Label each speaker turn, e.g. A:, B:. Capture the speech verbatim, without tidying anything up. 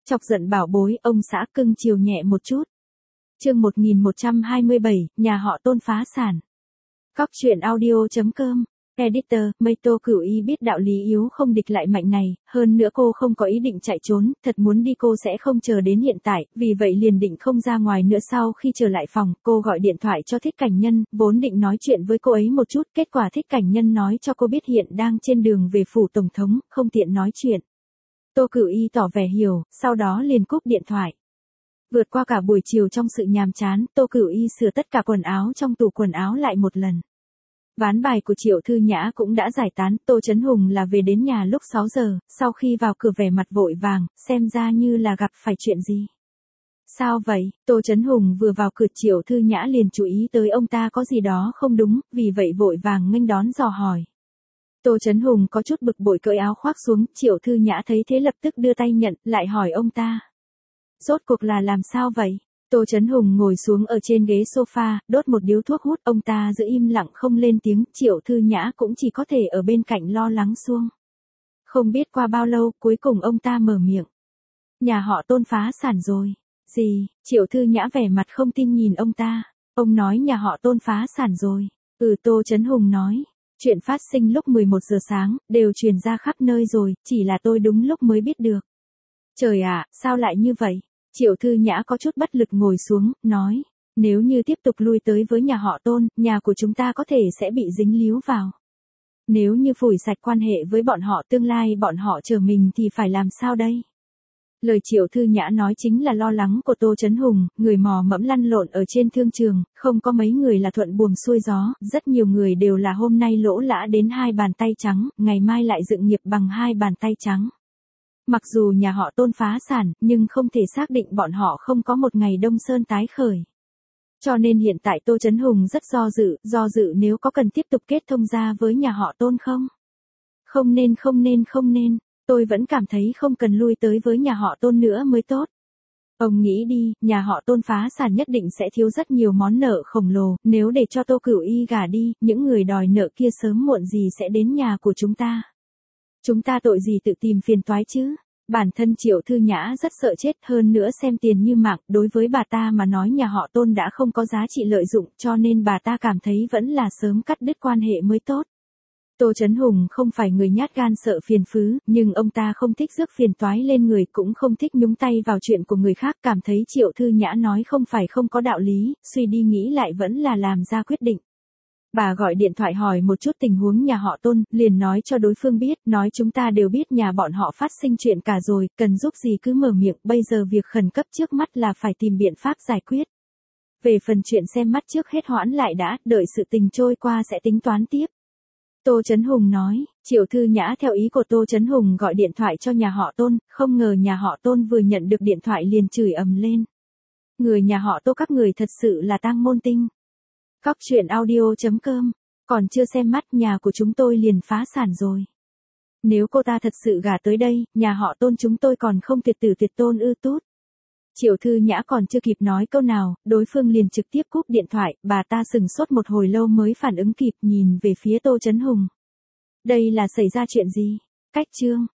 A: Chọc giận bảo bối, ông xã cưng chiều nhẹ một chút. Chương một nghìn một trăm hai mươi bảy, nhà họ Tôn phá sản. Cóc truyện audio chấm com. Editor, Meito Cửu Y biết đạo lý yếu không địch lại mạnh này, hơn nữa cô không có ý định chạy trốn, thật muốn đi cô sẽ không chờ đến hiện tại, vì vậy liền định không ra ngoài nữa. Sau khi trở lại phòng, cô gọi điện thoại cho Thích Cảnh Nhân, vốn định nói chuyện với cô ấy một chút, kết quả Thích Cảnh Nhân nói cho cô biết hiện đang trên đường về phủ tổng thống, không tiện nói chuyện. Tô Cửu Y tỏ vẻ hiểu, sau đó liền cúp điện thoại. Vượt qua cả buổi chiều trong sự nhàm chán, Tô Cửu Y sửa tất cả quần áo trong tủ quần áo lại một lần. Ván bài của Triệu Thư Nhã cũng đã giải tán, Tô Chấn Hùng là về đến nhà lúc sáu giờ, sau khi vào cửa vẻ mặt vội vàng, xem ra như là gặp phải chuyện gì. Sao vậy? Tô Chấn Hùng vừa vào cửa Triệu Thư Nhã liền chú ý tới ông ta có gì đó không đúng, vì vậy vội vàng nghênh đón dò hỏi. Tô Chấn Hùng có chút bực bội cởi áo khoác xuống, Triệu Thư Nhã thấy thế lập tức đưa tay nhận, lại hỏi ông ta. Rốt cuộc là làm sao vậy? Tô Chấn Hùng ngồi xuống ở trên ghế sofa, đốt một điếu thuốc hút, ông ta giữ im lặng không lên tiếng, Triệu Thư Nhã cũng chỉ có thể ở bên cạnh lo lắng xuông. Không biết qua bao lâu, cuối cùng ông ta mở miệng. Nhà họ Tôn phá sản rồi. Gì? Triệu Thư Nhã vẻ mặt không tin nhìn ông ta. Ông nói nhà họ Tôn phá sản rồi. Ừ, Tô Chấn Hùng nói. Chuyện phát sinh lúc mười một giờ sáng, đều truyền ra khắp nơi rồi, chỉ là tôi đúng lúc mới biết được. Trời ạ, sao lại như vậy? Triệu Thư Nhã có chút bất lực ngồi xuống, nói, nếu như tiếp tục lui tới với nhà họ Tôn, nhà của chúng ta có thể sẽ bị dính líu vào. Nếu như phủi sạch quan hệ với bọn họ tương lai bọn họ chờ mình thì phải làm sao đây? Lời Triệu Thư Nhã nói chính là lo lắng của Tô Chấn Hùng, người mò mẫm lăn lộn ở trên thương trường, không có mấy người là thuận buồm xuôi gió, rất nhiều người đều là hôm nay lỗ lã đến hai bàn tay trắng, ngày mai lại dựng nghiệp bằng hai bàn tay trắng. Mặc dù nhà họ Tôn phá sản, nhưng không thể xác định bọn họ không có một ngày Đông Sơn tái khởi. Cho nên hiện tại Tô Chấn Hùng rất do dự, do dự nếu có cần tiếp tục kết thông gia với nhà họ Tôn không? Không nên không nên không nên, tôi vẫn cảm thấy không cần lui tới với nhà họ Tôn nữa mới tốt. Ông nghĩ đi, nhà họ Tôn phá sản nhất định sẽ thiếu rất nhiều món nợ khổng lồ, nếu để cho Tô Cửu Y gả đi, những người đòi nợ kia sớm muộn gì sẽ đến nhà của chúng ta. Chúng ta tội gì tự tìm phiền toái chứ? Bản thân Triệu Thư Nhã rất sợ chết, hơn nữa xem tiền như mạng, đối với bà ta mà nói nhà họ Tôn đã không có giá trị lợi dụng, cho nên bà ta cảm thấy vẫn là sớm cắt đứt quan hệ mới tốt. Tô Chấn Hùng không phải người nhát gan sợ phiền phứ, nhưng ông ta không thích rước phiền toái lên người, cũng không thích nhúng tay vào chuyện của người khác, cảm thấy Triệu Thư Nhã nói không phải không có đạo lý, suy đi nghĩ lại vẫn là làm ra quyết định. Bà gọi điện thoại hỏi một chút tình huống nhà họ Tôn, liền nói cho đối phương biết, nói chúng ta đều biết nhà bọn họ phát sinh chuyện cả rồi, cần giúp gì cứ mở miệng, bây giờ việc khẩn cấp trước mắt là phải tìm biện pháp giải quyết. Về phần chuyện xem mắt trước hết hoãn lại đã, đợi sự tình trôi qua sẽ tính toán tiếp. Tô Chấn Hùng nói, Triệu Thư Nhã theo ý của Tô Chấn Hùng gọi điện thoại cho nhà họ Tôn, không ngờ nhà họ Tôn vừa nhận được điện thoại liền chửi ầm lên. Người nhà họ Tô các người thật sự là tang môn tinh. Cóc truyện audio chấm com, còn chưa xem mắt nhà của chúng tôi liền phá sản rồi. Nếu cô ta thật sự gả tới đây, nhà họ Tôn chúng tôi còn không tuyệt tử tuyệt tôn ư tút. Triệu Thư Nhã còn chưa kịp nói câu nào, đối phương liền trực tiếp cúp điện thoại, bà ta sừng sốt một hồi lâu mới phản ứng kịp nhìn về phía Tô Chấn Hùng. Đây là xảy ra chuyện gì? Cách chương.